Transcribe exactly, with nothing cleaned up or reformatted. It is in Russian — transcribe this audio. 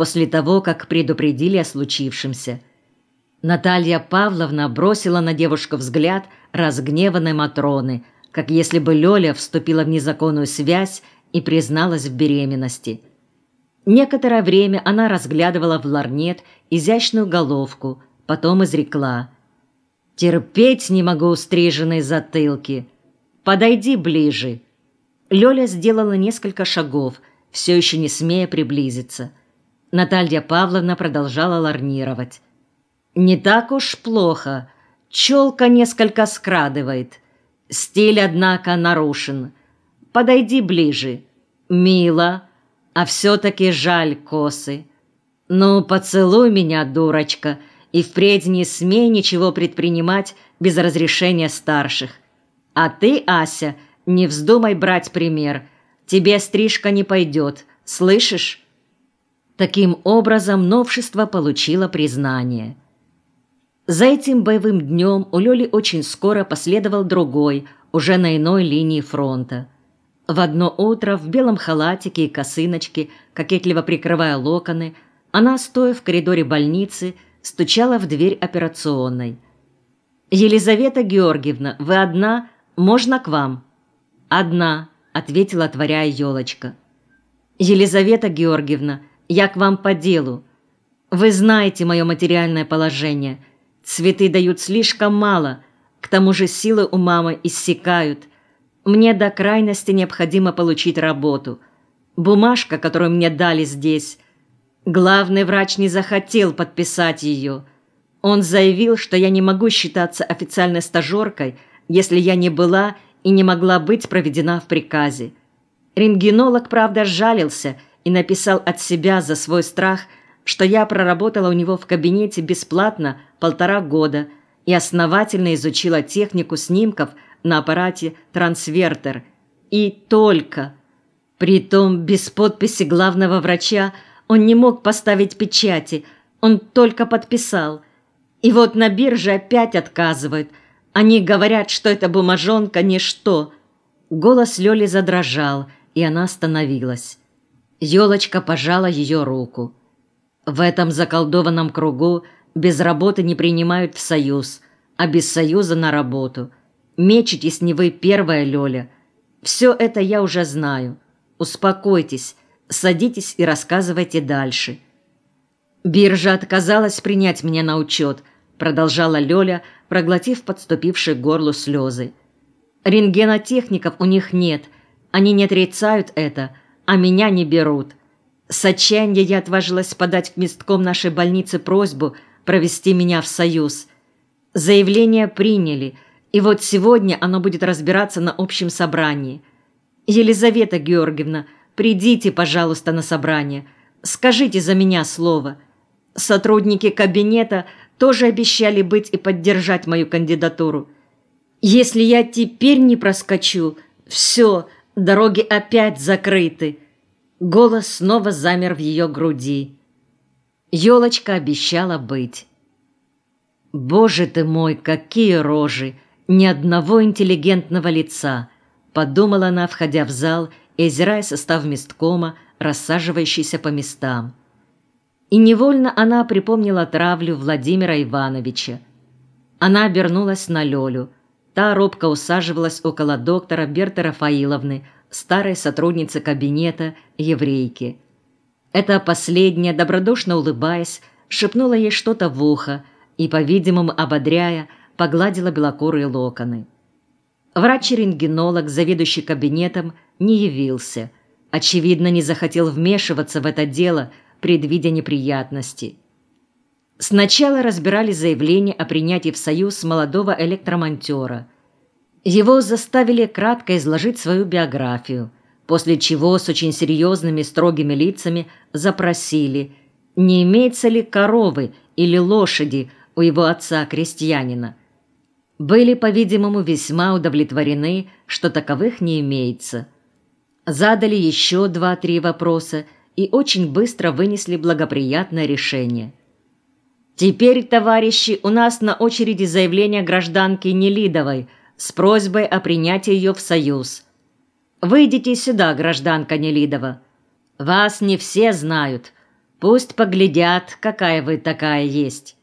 после того, как предупредили о случившемся. Наталья Павловна бросила на девушку взгляд разгневанной Матроны, как если бы Лёля вступила в незаконную связь и призналась в беременности. Некоторое время она разглядывала в ларнет изящную головку, потом изрекла: «Терпеть не могу стриженные затылки. Подойди ближе». Лёля сделала несколько шагов, все еще не смея приблизиться. Наталья Павловна продолжала ларнировать. «Не так уж плохо. Челка несколько скрадывает. Стиль, однако, нарушен. Подойди ближе. Мило, а все-таки жаль косы. Ну, поцелуй меня, дурочка, и впредь не смей ничего предпринимать без разрешения старших. А ты, Ася, не вздумай брать пример. Тебе стрижка не пойдет, слышишь?» Таким образом, новшество получило признание. За этим боевым днем у Лёли очень скоро последовал другой, уже на иной линии фронта. В одно утро в белом халатике и косыночке, кокетливо прикрывая локоны, она, стоя в коридоре больницы, стучала в дверь операционной. «Елизавета Георгиевна, вы одна? Можно к вам?» «Одна», — ответила, отворяя ёлочка. «Елизавета Георгиевна, я к вам по делу. Вы знаете мое материальное положение. Цветы дают слишком мало, к тому же силы у мамы иссякают. Мне до крайности необходимо получить работу. Бумажка, которую мне дали здесь. Главный врач не захотел подписать ее. Он заявил, что я не могу считаться официальной стажеркой, если я не была и не могла быть проведена в приказе. Рентгенолог, правда, сжалился и написал от себя за свой страх, что я проработала у него в кабинете бесплатно полтора года и основательно изучила технику снимков на аппарате «Трансвертер». И только. Притом без подписи главного врача он не мог поставить печати, он только подписал. И вот на бирже опять отказывают. Они говорят, что эта бумажонка – ничто. Голос Лёли задрожал, и она остановилась. Ёлочка пожала ее руку. В этом заколдованном кругу без работы не принимают в союз, а без союза на работу. Мечетесь не вы первая, Лёля. Все это я уже знаю. Успокойтесь, садитесь и рассказывайте дальше. Биржа отказалась принять меня на учет, продолжала Лёля, проглотив подступившие к горлу слезы. Рентгенотехников у них нет, они не отрицают это, а меня не берут. С отчаяния я отважилась подать в местком нашей больницы просьбу провести меня в союз. Заявление приняли, и вот сегодня оно будет разбираться на общем собрании. Елизавета Георгиевна, придите, пожалуйста, на собрание. Скажите за меня слово. Сотрудники кабинета тоже обещали быть и поддержать мою кандидатуру. Если я теперь не проскочу, все, дороги опять закрыты». Голос снова замер в ее груди. Ёлочка обещала быть. «Боже ты мой, какие рожи! Ни одного интеллигентного лица!» — подумала она, входя в зал и озирая состав месткома, рассаживающийся по местам. И невольно она припомнила травлю Владимира Ивановича. Она обернулась на Лёлю. Та робко усаживалась около доктора Берты Рафаиловны, старой сотрудницы кабинета, еврейки. Эта последняя, добродушно улыбаясь, шепнула ей что-то в ухо и, по-видимому, ободряя, погладила белокурые локоны. Врач-рентгенолог, заведующий кабинетом, не явился. Очевидно, не захотел вмешиваться в это дело, предвидя неприятности. Сначала разбирали заявление о принятии в союз молодого электромонтера. Его заставили кратко изложить свою биографию, после чего с очень серьезными строгими лицами запросили, не имеется ли коровы или лошади у его отца-крестьянина. Были, по-видимому, весьма удовлетворены, что таковых не имеется. Задали еще два-три вопроса и очень быстро вынесли благоприятное решение. «Теперь, товарищи, у нас на очереди заявление гражданки Нелидовой с просьбой о принятии ее в союз. Выйдите сюда, гражданка Нелидова. Вас не все знают. Пусть поглядят, какая вы такая есть.